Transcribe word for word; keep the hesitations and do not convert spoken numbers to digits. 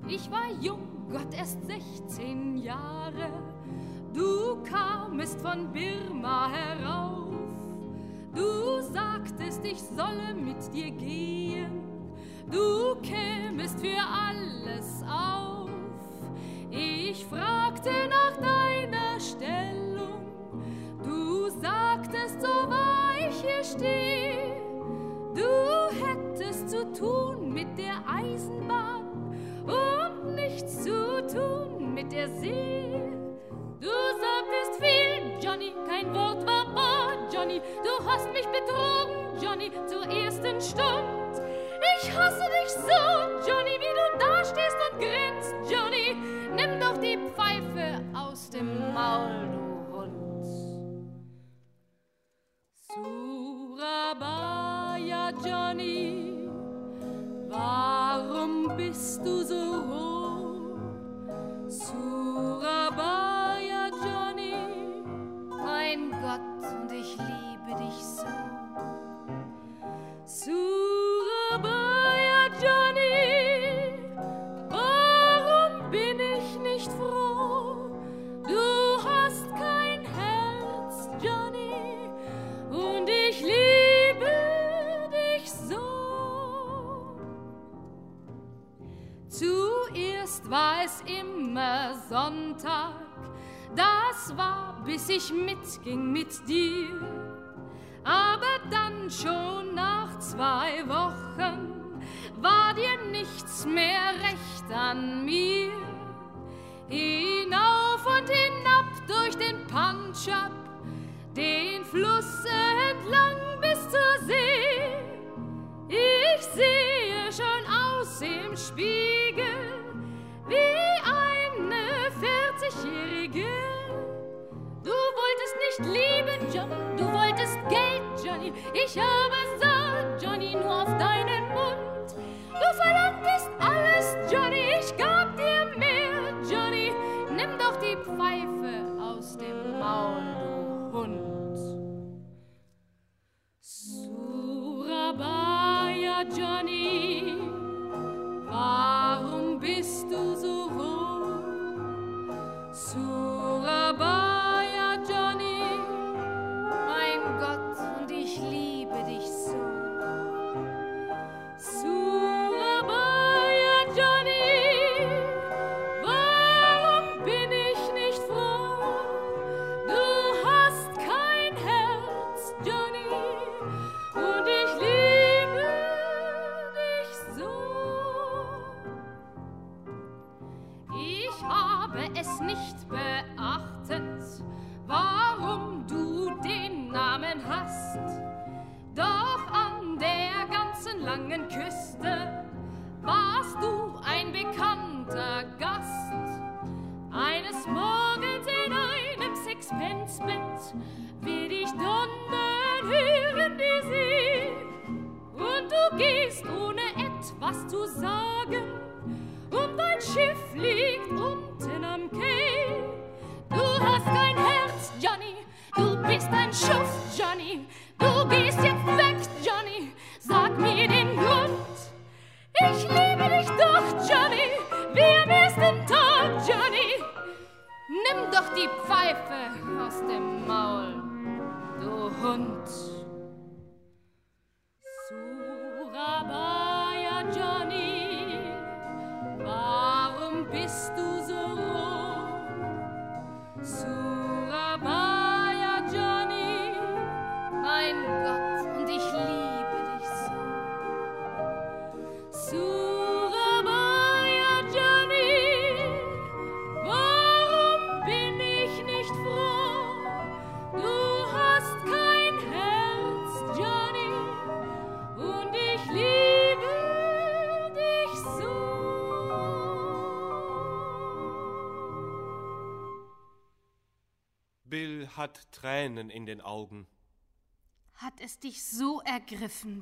Ich war jung, Gott erst sechzehn Jahre. Du kamest von Birma herauf. Du sagtest, ich solle mit dir gehen. Du kämest für alles auf. Ich fragte nach deiner Stellung. Du sagtest, so wahr ich hier stehe, du hättest zu tun mit der Eisenbahn und nichts zu tun mit der See. Du sagtest viel, Johnny, kein Wort war wahr, Johnny. Du hast mich betrogen, Johnny, zur ersten Stund. Ich hasse dich so, Johnny, wie du dastehst und grinst, Johnny. Nimm doch die Pfeife aus dem Maul, du Hund. Surabaya, Johnny, warum bist du so roh? Surabaya, Johnny, mein Gott, und ich liebe dich so. Surabaya, Johnny, warum bin ich nicht froh? Du hast kein Herz, Johnny, und ich liebe dich so. Zuerst war es immer Sonntag, das war, bis ich mitging mit dir. Aber dann schon nach zwei Wochen war dir nichts mehr recht an mir. Hinauf und hinab durch den Punjab, den Fluss entlang bis zur See. Ich sehe schon aus im Spiegel wie eine vierzigjährige. Du wolltest nicht lieben, Johnny, du wolltest Geld, Johnny. Ich aber sah, Johnny, nur auf deinen Mund. Du verlangtest alles, Johnny, ich gab dir mehr, Johnny. Nimm doch die Pfeife aus dem Maul, du Hund. Surabaya, Johnny, warum bist du so roh? Surabaya, Johnny, mein Gott, und ich liebe dich so. Surabaya, Johnny, warum bin ich nicht froh? Du hast kein Herz, Johnny, und ich liebe dich so. Ich habe es nicht beachtet, warum du den Namen hast. Doch an der ganzen langen Küste warst du ein bekannter Gast. Eines Morgens in einem Sixpence-Bett will ich donnern hören die See. Und du gehst ohne etwas zu sagen, und dein Schiff liegt unten am Quai. Du hast kein Herz, Johnny, du bist ein Schuft, Johnny. Du gehst jetzt weg, Johnny, sag mir den Grund. Ich liebe dich doch, Johnny, wie am ersten Tag, Johnny. Nimm doch die Pfeife aus dem Maul, du Hund. Surabaya, Johnny, warum bist du so roh? Surabaya, Johnny, mein Gott, und ich liebe dich so. Surabaya, Johnny, warum bin ich nicht froh? Du hast kein Herz, Johnny, und ich liebe dich so. Bill hat Tränen in den Augen. Hat es dich so ergriffen,